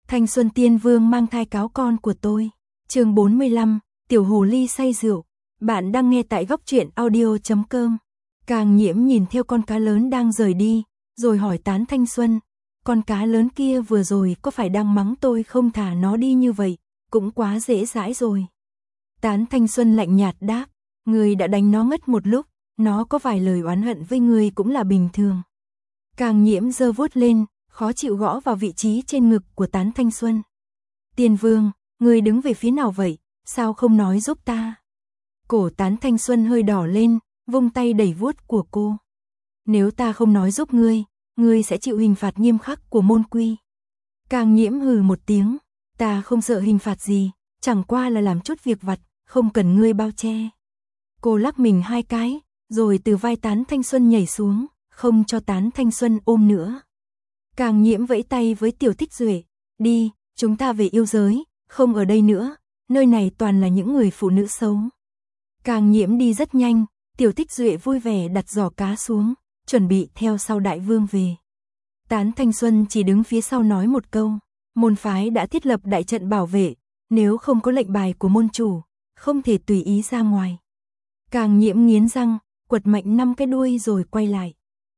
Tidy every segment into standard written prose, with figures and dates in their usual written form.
Thanh Xuân Tiên Vương mang thai cáo con của tôi. Chương 45, Tiểu Hồ Ly say rượu. Bạn đang nghe tại góc truyện audio.com. Càng Nhiễm nhìn theo con cá lớn đang rời đi, rồi hỏi Tán Thanh Xuân, con cá lớn kia vừa rồi có phải đang mắng tôi không thả nó đi như vậy, cũng quá dễ dãi rồi. Tán Thanh Xuân lạnh nhạt đáp, người đã đánh nó ngất một lúc, nó có vài lời oán hận với người cũng là bình thường. Càng Nhiễm giơ vuốt lên, khó chịu gõ vào vị trí trên ngực của Tán Thanh Xuân. Tiên Vương, người đứng về phía nào vậy, sao không nói giúp ta? Cổ Tán Thanh Xuân hơi đỏ lên, vung tay đẩy vuốt của cô. Nếu ta không nói giúp ngươi sẽ chịu hình phạt nghiêm khắc của môn quy. Càng Nhiễm hừ một tiếng, ta không sợ hình phạt gì, chẳng qua là làm chút việc vặt, không cần ngươi bao che. Cô lắc mình hai cái, rồi từ vai Tán Thanh Xuân nhảy xuống, không cho Tán Thanh Xuân ôm nữa. Càng Nhiễm vẫy tay với Tiểu Thích Duệ, đi, chúng ta về yêu giới, không ở đây nữa, nơi này toàn là những người phụ nữ xấu. Càng Nhiễm đi rất nhanh, Tiểu Thích Duệ vui vẻ đặt giỏ cá xuống, chuẩn bị theo sau đại vương về. Tán Thanh Xuân chỉ đứng phía sau nói một câu, môn phái đã thiết lập đại trận bảo vệ, nếu không có lệnh bài của môn chủ, không thể tùy ý ra ngoài. Càng Nhiễm nghiến răng, quật mạnh 5 cái đuôi rồi quay lại.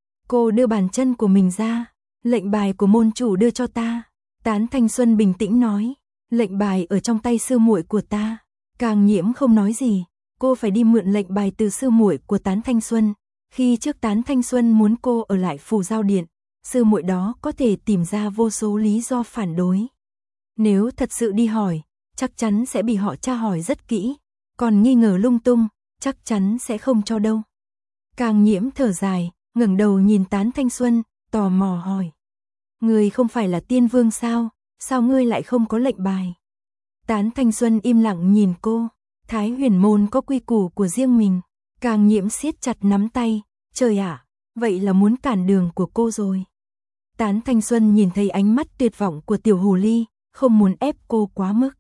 Cô đưa bàn chân của mình ra, lệnh bài của môn chủ đưa cho ta. Tán Thanh Xuân bình tĩnh nói, lệnh bài ở trong tay sư muội của ta. Càng Nhiễm không nói gì, cô phải đi mượn lệnh bài từ sư muội của Tán Thanh Xuân. Khi trước Tán Thanh Xuân muốn cô ở lại Phù Giao Điện, sư muội đó có thể tìm ra vô số lý do phản đối. Nếu thật sự đi hỏi, chắc chắn sẽ bị họ tra hỏi rất kỹ, còn nghi ngờ lung tung, chắc chắn sẽ không cho đâu. Càng Nhiễm thở dài, ngẩng đầu nhìn Tán Thanh Xuân, tò mò hỏi. Ngươi không phải là tiên vương sao, sao ngươi lại không có lệnh bài? Tán Thanh Xuân im lặng nhìn cô, Thái Huyền môn có quy củ của riêng mình. Càng Nhiễm siết chặt nắm tay, trời ạ, vậy là muốn cản đường của cô rồi. Tán Thanh Xuân nhìn thấy ánh mắt tuyệt vọng của Tiểu Hồ Ly, không muốn ép cô quá mức.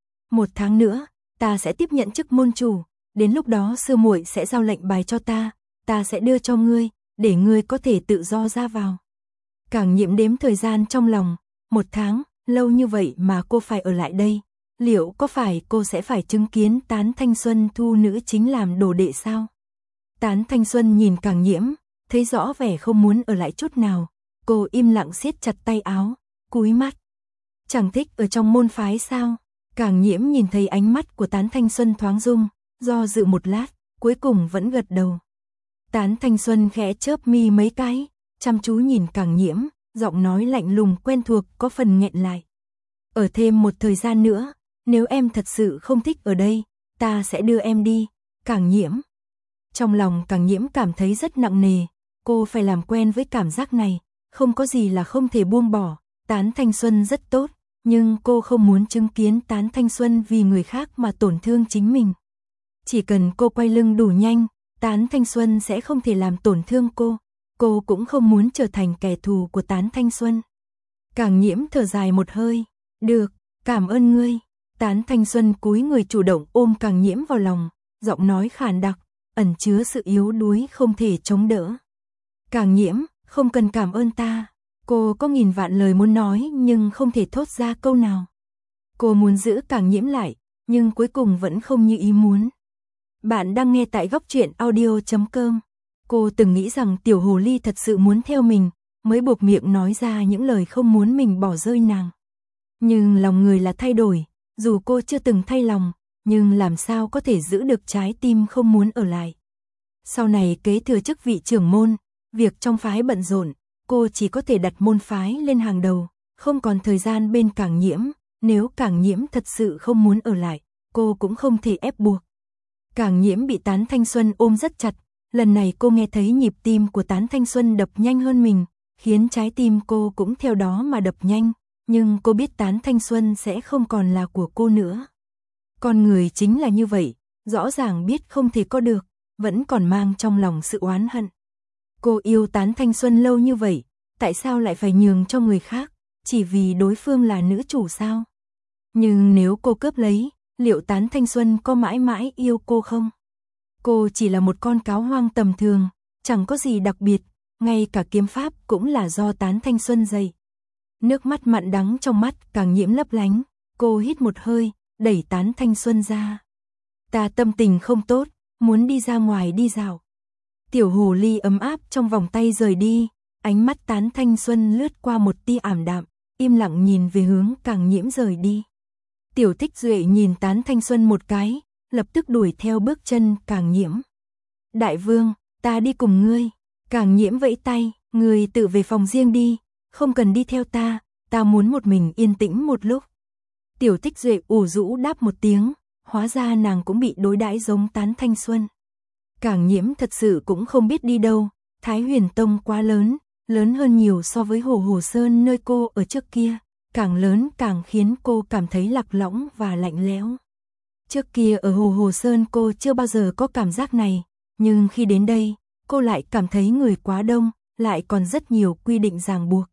1 tháng nữa, ta sẽ tiếp nhận chức môn chủ, đến lúc đó sư muội sẽ giao lệnh bài cho ta sẽ đưa cho ngươi, để ngươi có thể tự do ra vào. Càng Nhiễm đếm thời gian trong lòng, 1 tháng, lâu như vậy mà cô phải ở lại đây. Liệu có phải cô sẽ phải chứng kiến Tán Thanh Xuân thu nữ chính làm đồ đệ sao? Tán Thanh Xuân nhìn Càng Nhiễm, thấy rõ vẻ không muốn ở lại chút nào. Cô im lặng siết chặt tay áo, cúi mắt. Chẳng thích ở trong môn phái sao? Càng Nhiễm nhìn thấy ánh mắt của Tán Thanh Xuân thoáng rung, do dự một lát, cuối cùng vẫn gật đầu. Tán Thanh Xuân khẽ chớp mi mấy cái, chăm chú nhìn Càng Nhiễm, giọng nói lạnh lùng quen thuộc có phần nghẹn lại. Ở thêm một thời gian nữa, nếu em thật sự không thích ở đây, ta sẽ đưa em đi, Càng Nhiễm. Trong lòng Càng Nhiễm cảm thấy rất nặng nề, cô phải làm quen với cảm giác này, không có gì là không thể buông bỏ. Tán Thanh Xuân rất tốt, nhưng cô không muốn chứng kiến Tán Thanh Xuân vì người khác mà tổn thương chính mình. Chỉ cần cô quay lưng đủ nhanh, Tán Thanh Xuân sẽ không thể làm tổn thương cô cũng không muốn trở thành kẻ thù của Tán Thanh Xuân. Càng Nhiễm thở dài một hơi, được, cảm ơn ngươi. Tán Thanh Xuân cúi người chủ động ôm Càng Nhiễm vào lòng, giọng nói khàn đặc, ẩn chứa sự yếu đuối không thể chống đỡ. Càng Nhiễm, không cần cảm ơn ta. Cô có nghìn vạn lời muốn nói nhưng không thể thốt ra câu nào. Cô muốn giữ Càng Nhiễm lại, nhưng cuối cùng vẫn không như ý muốn. Bạn đang nghe tại góc truyện audio.com. Cô từng nghĩ rằng Tiểu Hồ Ly thật sự muốn theo mình, mới buộc miệng nói ra những lời không muốn mình bỏ rơi nàng. Nhưng lòng người là thay đổi, dù cô chưa từng thay lòng, nhưng làm sao có thể giữ được trái tim không muốn ở lại. Sau này kế thừa chức vị trưởng môn, việc trong phái bận rộn, cô chỉ có thể đặt môn phái lên hàng đầu, không còn thời gian bên Càng Nhiễm. Nếu Càng Nhiễm thật sự không muốn ở lại, cô cũng không thể ép buộc. Càng Nhiễm bị Tán Thanh Xuân ôm rất chặt, lần này cô nghe thấy nhịp tim của Tán Thanh Xuân đập nhanh hơn mình, khiến trái tim cô cũng theo đó mà đập nhanh, nhưng cô biết Tán Thanh Xuân sẽ không còn là của cô nữa. Con người chính là như vậy, rõ ràng biết không thể có được, vẫn còn mang trong lòng sự oán hận. Cô yêu Tán Thanh Xuân lâu như vậy, tại sao lại phải nhường cho người khác, chỉ vì đối phương là nữ chủ sao? Nhưng nếu cô cướp lấy, liệu Tán Thanh Xuân có mãi mãi yêu cô không? Cô chỉ là một con cáo hoang tầm thường, chẳng có gì đặc biệt, ngay cả kiếm pháp cũng là do Tán Thanh Xuân dạy. Nước mắt mặn đắng trong mắt Càng Nhiễm lấp lánh, cô hít một hơi, đẩy Tán Thanh Xuân ra. Ta tâm tình không tốt, muốn đi ra ngoài đi dạo. Tiểu hồ ly ấm áp trong vòng tay rời đi, ánh mắt Tán Thanh Xuân lướt qua một tia ảm đạm, im lặng nhìn về hướng Càng Nhiễm rời đi. Tiểu Tích Duệ nhìn Tán Thanh Xuân một cái, lập tức đuổi theo bước chân Càng Nhiễm. Đại vương, ta đi cùng ngươi. Càng Nhiễm vẫy tay, ngươi tự về phòng riêng đi, không cần đi theo ta muốn một mình yên tĩnh một lúc. Tiểu Tích Duệ ủ rũ đáp một tiếng, hóa ra nàng cũng bị đối đãi giống Tán Thanh Xuân. Càng Nhiễm thật sự cũng không biết đi đâu, Thái Huyền Tông quá lớn, lớn hơn nhiều so với Hồ Hồ Sơn nơi cô ở trước kia, càng lớn càng khiến cô cảm thấy lạc lõng và lạnh lẽo. Trước kia ở Hồ Hồ Sơn cô chưa bao giờ có cảm giác này, nhưng khi đến đây, cô lại cảm thấy người quá đông, lại còn rất nhiều quy định ràng buộc.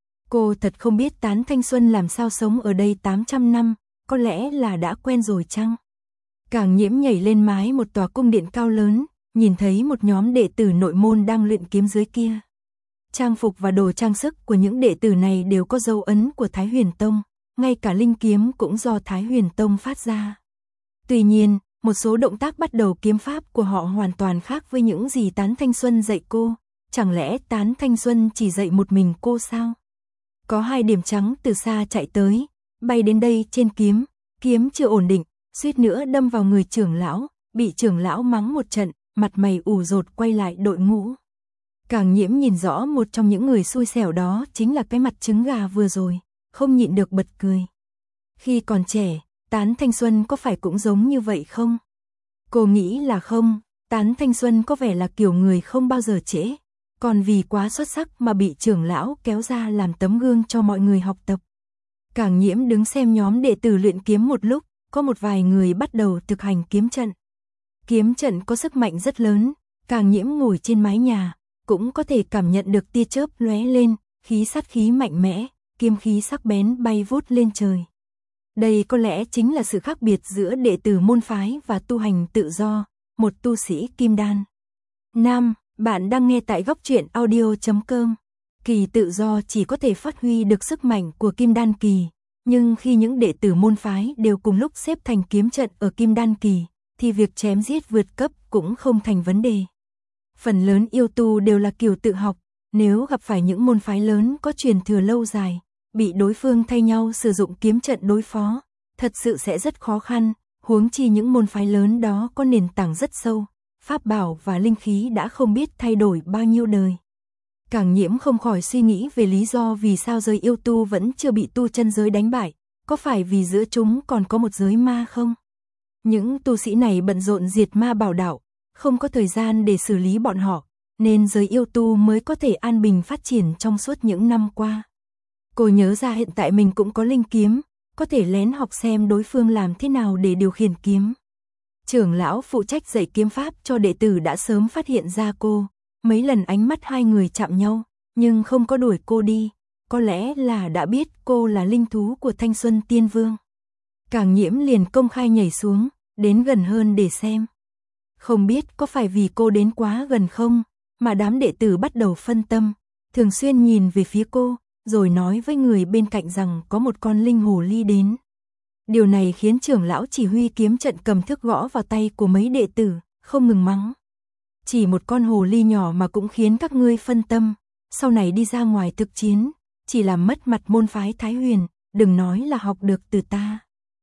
Cô thật không biết Tán Thanh Xuân làm sao sống ở đây 800 năm, có lẽ là đã quen rồi chăng? Càng Nhiễm nhảy lên mái một tòa cung điện cao lớn, nhìn thấy một nhóm đệ tử nội môn đang luyện kiếm dưới kia. Trang phục và đồ trang sức của những đệ tử này đều có dấu ấn của Thái Huyền Tông, ngay cả linh kiếm cũng do Thái Huyền Tông phát ra. Tuy nhiên, một số động tác bắt đầu kiếm pháp của họ hoàn toàn khác với những gì Tán Thanh Xuân dạy cô, chẳng lẽ Tán Thanh Xuân chỉ dạy một mình cô sao? Có hai điểm trắng từ xa chạy tới, bay đến đây trên kiếm chưa ổn định, suýt nữa đâm vào người trưởng lão, bị trưởng lão mắng một trận, mặt mày ủ rột quay lại đội ngũ. Càng Nhiễm nhìn rõ một trong những người xui xẻo đó chính là cái mặt trứng gà vừa rồi, không nhịn được bật cười. Khi còn trẻ, Tán Thanh Xuân có phải cũng giống như vậy không? Cô nghĩ là không, Tán Thanh Xuân có vẻ là kiểu người không bao giờ trễ, còn vì quá xuất sắc mà bị trưởng lão kéo ra làm tấm gương cho mọi người học tập. Càng Nhiễm đứng xem nhóm đệ tử luyện kiếm một lúc, có một vài người bắt đầu thực hành kiếm trận. Kiếm trận có sức mạnh rất lớn, Càng Nhiễm ngồi trên mái nhà, cũng có thể cảm nhận được tia chớp lóe lên, khí sát khí mạnh mẽ, kiếm khí sắc bén bay vút lên trời. Đây có lẽ chính là sự khác biệt giữa đệ tử môn phái và tu hành tự do, một tu sĩ kim đan. Nam, bạn đang nghe tại góc truyện audio.com. Kỳ tự do chỉ có thể phát huy được sức mạnh của kim đan kỳ, nhưng khi những đệ tử môn phái đều cùng lúc xếp thành kiếm trận ở kim đan kỳ, thì việc chém giết vượt cấp cũng không thành vấn đề. Phần lớn yêu tu đều là kiểu tự học, nếu gặp phải những môn phái lớn có truyền thừa lâu dài, bị đối phương thay nhau sử dụng kiếm trận đối phó, thật sự sẽ rất khó khăn, huống chi những môn phái lớn đó có nền tảng rất sâu, pháp bảo và linh khí đã không biết thay đổi bao nhiêu đời. Càng Nhiễm không khỏi suy nghĩ về lý do vì sao giới yêu tu vẫn chưa bị tu chân giới đánh bại, có phải vì giữa chúng còn có một giới ma không? Những tu sĩ này bận rộn diệt ma bảo đạo, không có thời gian để xử lý bọn họ, nên giới yêu tu mới có thể an bình phát triển trong suốt những năm qua. Cô nhớ ra hiện tại mình cũng có linh kiếm, có thể lén học xem đối phương làm thế nào để điều khiển kiếm. Trưởng lão phụ trách dạy kiếm pháp cho đệ tử đã sớm phát hiện ra cô, mấy lần ánh mắt hai người chạm nhau, nhưng không có đuổi cô đi, có lẽ là đã biết cô là linh thú của Thanh Xuân Tiên Vương. Càng Nhiễm liền công khai nhảy xuống, đến gần hơn để xem. Không biết có phải vì cô đến quá gần không, mà đám đệ tử bắt đầu phân tâm, thường xuyên nhìn về phía cô, rồi nói với người bên cạnh rằng có một con linh hồ ly đến. Điều này khiến trưởng lão chỉ huy kiếm trận cầm thước gõ vào tay của mấy đệ tử, không ngừng mắng. Chỉ một con hồ ly nhỏ mà cũng khiến các ngươi phân tâm, sau này đi ra ngoài thực chiến, chỉ làm mất mặt môn phái Thái Huyền, đừng nói là học được từ ta.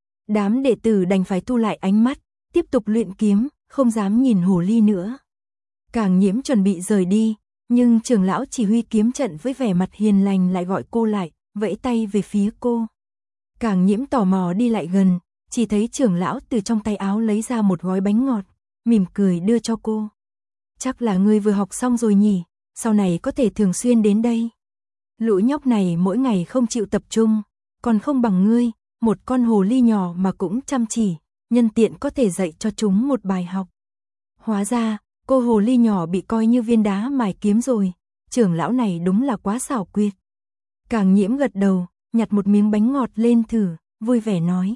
Đám đệ tử đành phải thu lại ánh mắt, tiếp tục luyện kiếm, không dám nhìn hồ ly nữa. Càng Nhiễm chuẩn bị rời đi, nhưng trưởng lão chỉ huy kiếm trận với vẻ mặt hiền lành lại gọi cô lại, vẫy tay về phía cô. Càng Nhiễm tò mò đi lại gần, chỉ thấy trưởng lão từ trong tay áo lấy ra một gói bánh ngọt, mỉm cười đưa cho cô. Chắc là ngươi vừa học xong rồi nhỉ, sau này có thể thường xuyên đến đây. Lũ nhóc này mỗi ngày không chịu tập trung, còn không bằng ngươi, một con hồ ly nhỏ mà cũng chăm chỉ, nhân tiện có thể dạy cho chúng một bài học. Hóa ra, cô hồ ly nhỏ bị coi như viên đá mài kiếm rồi, trưởng lão này đúng là quá xảo quyệt. Càng Nhiễm gật đầu, nhặt một miếng bánh ngọt lên thử, vui vẻ nói.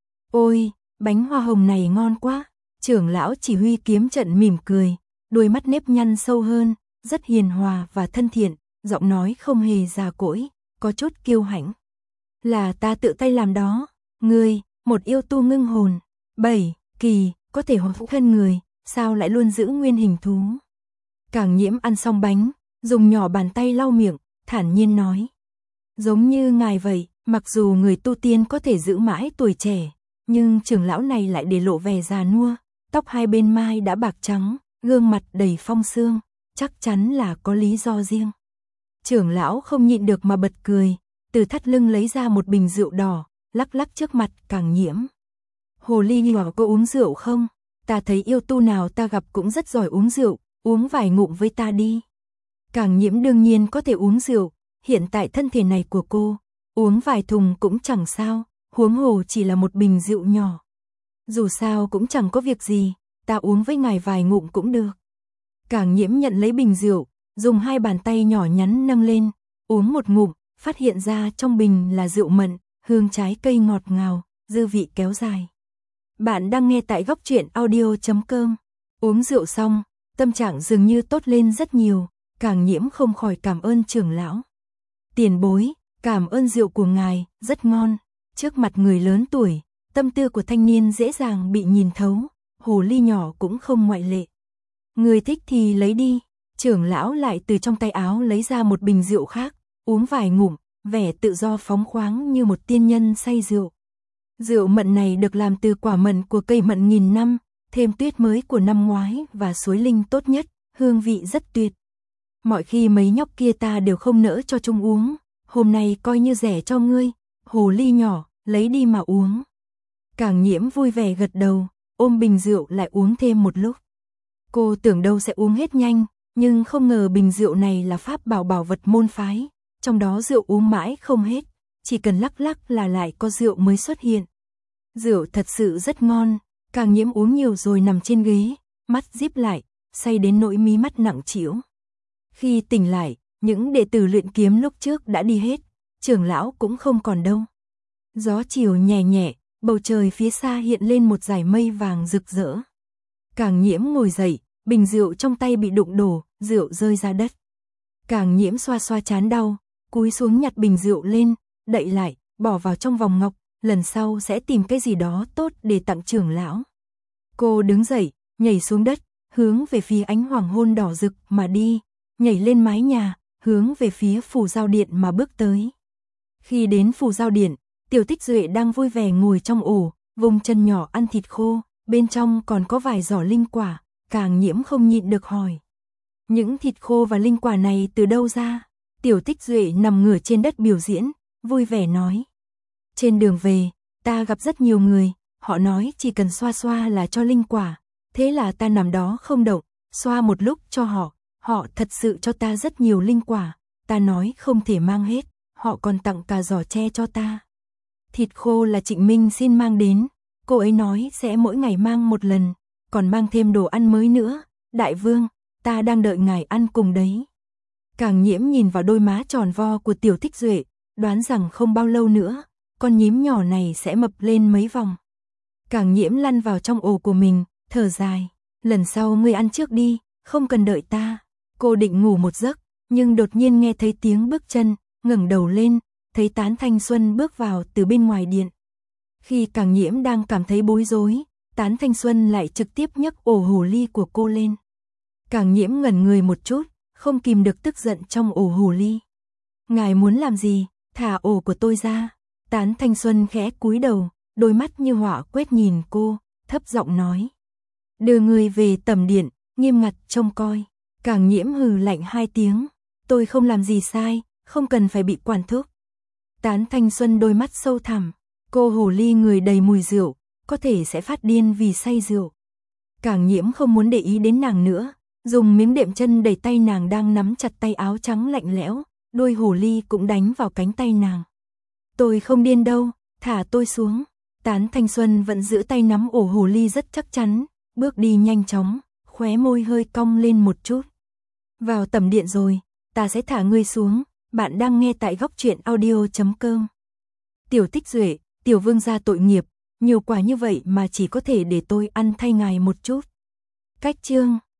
Ôi, bánh hoa hồng này ngon quá. Trưởng lão chỉ huy kiếm trận mỉm cười, đôi mắt nếp nhăn sâu hơn, rất hiền hòa và thân thiện, giọng nói không hề già cỗi, có chút kiêu hãnh. Là ta tự tay làm đó. Ngươi, một yêu tu ngưng hồn. 7 kỳ, có thể hóa thân người, sao lại luôn giữ nguyên hình thú? Càng Nhiễm ăn xong bánh, dùng nhỏ bàn tay lau miệng, thản nhiên nói. Giống như ngài vậy, mặc dù người tu tiên có thể giữ mãi tuổi trẻ, nhưng trưởng lão này lại để lộ vẻ già nua, tóc hai bên mai đã bạc trắng, gương mặt đầy phong sương, chắc chắn là có lý do riêng. Trưởng lão không nhịn được mà bật cười, từ thắt lưng lấy ra một bình rượu đỏ, lắc lắc trước mặt Càng Nhiễm. Hồ ly nhỏ có uống rượu không? Ta thấy yêu tu nào ta gặp cũng rất giỏi uống rượu, uống vài ngụm với ta đi. Càng Nhiễm đương nhiên có thể uống rượu, hiện tại thân thể này của cô, uống vài thùng cũng chẳng sao, huống hồ chỉ là một bình rượu nhỏ. Dù sao cũng chẳng có việc gì, ta uống với ngài vài ngụm cũng được. Càng Nhiễm nhận lấy bình rượu, dùng hai bàn tay nhỏ nhắn nâng lên, uống một ngụm, phát hiện ra trong bình là rượu mận, hương trái cây ngọt ngào, dư vị kéo dài. Bạn đang nghe tại Góc Truyện Audio.com. Uống rượu xong, tâm trạng dường như tốt lên rất nhiều, Càng Nhiễm không khỏi cảm ơn trưởng lão. Tiền bối, cảm ơn rượu của ngài, rất ngon. Trước mặt người lớn tuổi, tâm tư của thanh niên dễ dàng bị nhìn thấu, hồ ly nhỏ cũng không ngoại lệ. Người thích thì lấy đi. Trưởng lão lại từ trong tay áo lấy ra một bình rượu khác, uống vài ngụm, vẻ tự do phóng khoáng như một tiên nhân say rượu. Rượu mận này được làm từ quả mận của cây mận nghìn năm, thêm tuyết mới của năm ngoái và suối linh tốt nhất, hương vị rất tuyệt. Mọi khi mấy nhóc kia ta đều không nỡ cho chúng uống, hôm nay coi như rẻ cho ngươi, hồ ly nhỏ, lấy đi mà uống. Càng Nhiễm vui vẻ gật đầu, ôm bình rượu lại uống thêm một lúc. Cô tưởng đâu sẽ uống hết nhanh, nhưng không ngờ bình rượu này là pháp bảo bảo vật môn phái, trong đó rượu uống mãi không hết, chỉ cần lắc lắc là lại có rượu mới xuất hiện. Rượu thật sự rất ngon, Càng Nhiễm uống nhiều rồi nằm trên ghế, mắt díp lại, say đến nỗi mí mắt nặng trĩu. Khi tỉnh lại, những đệ tử luyện kiếm lúc trước đã đi hết, trưởng lão cũng không còn đâu. Gió chiều nhẹ nhẹ, bầu trời phía xa hiện lên một dải mây vàng rực rỡ. Càng Nhiễm ngồi dậy, bình rượu trong tay bị đụng đổ, rượu rơi ra đất. Càng Nhiễm xoa xoa trán đau, cúi xuống nhặt bình rượu lên, đậy lại, bỏ vào trong vòng ngọc, lần sau sẽ tìm cái gì đó tốt để tặng trưởng lão. Cô đứng dậy, nhảy xuống đất, hướng về phía ánh hoàng hôn đỏ rực mà đi, nhảy lên mái nhà, hướng về phía Phù Giao Điện mà bước tới. Khi đến Phù Giao Điện, Tiểu Tích Duệ đang vui vẻ ngồi trong ổ, vùng chân nhỏ ăn thịt khô, bên trong còn có vài giỏ linh quả, Càng Nhiễm không nhịn được hỏi. Những thịt khô và linh quả này từ đâu ra? Tiểu Tích Duệ nằm ngửa trên đất biểu diễn, vui vẻ nói. Trên đường về, ta gặp rất nhiều người, họ nói chỉ cần xoa xoa là cho linh quả, thế là ta nằm đó không động, xoa một lúc cho họ thật sự cho ta rất nhiều linh quả, ta nói không thể mang hết, họ còn tặng cả giỏ tre cho ta. Thịt khô là Trịnh Minh xin mang đến, cô ấy nói sẽ mỗi ngày mang một lần, còn mang thêm đồ ăn mới nữa, đại vương, ta đang đợi ngài ăn cùng đấy. Càng Nhiễm nhìn vào đôi má tròn vo của Tiểu Tích Duệ, đoán rằng không bao lâu nữa, con nhím nhỏ này sẽ mập lên mấy vòng. Càng Nhiễm lăn vào trong ổ của mình, thở dài, lần sau ngươi ăn trước đi, không cần đợi ta. Cô định ngủ một giấc, nhưng đột nhiên nghe thấy tiếng bước chân, ngẩng đầu lên, thấy Tán Thanh Xuân bước vào từ bên ngoài điện. Khi Càng Nhiễm đang cảm thấy bối rối, Tán Thanh Xuân lại trực tiếp nhấc ổ hồ ly của cô lên. Càng Nhiễm ngẩn người một chút, không kìm được tức giận trong ổ hồ ly. Ngài muốn làm gì? Thả ổ của tôi ra. Tán Thanh Xuân khẽ cúi đầu, đôi mắt như hỏa quét nhìn cô, thấp giọng nói. Đưa người về tẩm điện, nghiêm ngặt trông coi. Càng Nhiễm hừ lạnh 2 tiếng. Tôi không làm gì sai, không cần phải bị quản thúc. Tán Thanh Xuân đôi mắt sâu thẳm. Cô hồ ly người đầy mùi rượu, có thể sẽ phát điên vì say rượu. Càng Nhiễm không muốn để ý đến nàng nữa, dùng miếng đệm chân đẩy tay nàng đang nắm chặt tay áo trắng lạnh lẽo, đôi hồ ly cũng đánh vào cánh tay nàng. Tôi không điên đâu, thả tôi xuống. Tán Thanh Xuân vẫn giữ tay nắm ổ hồ ly rất chắc chắn, bước đi nhanh chóng, khóe môi hơi cong lên một chút. Vào tầm điện rồi, ta sẽ thả ngươi xuống. Bạn đang nghe tại Góc Truyện Audio.com. Tiểu Tích Duệ, tiểu vương gia tội nghiệp, nhiều quả như vậy mà chỉ có thể để tôi ăn thay ngài một chút. Cách chương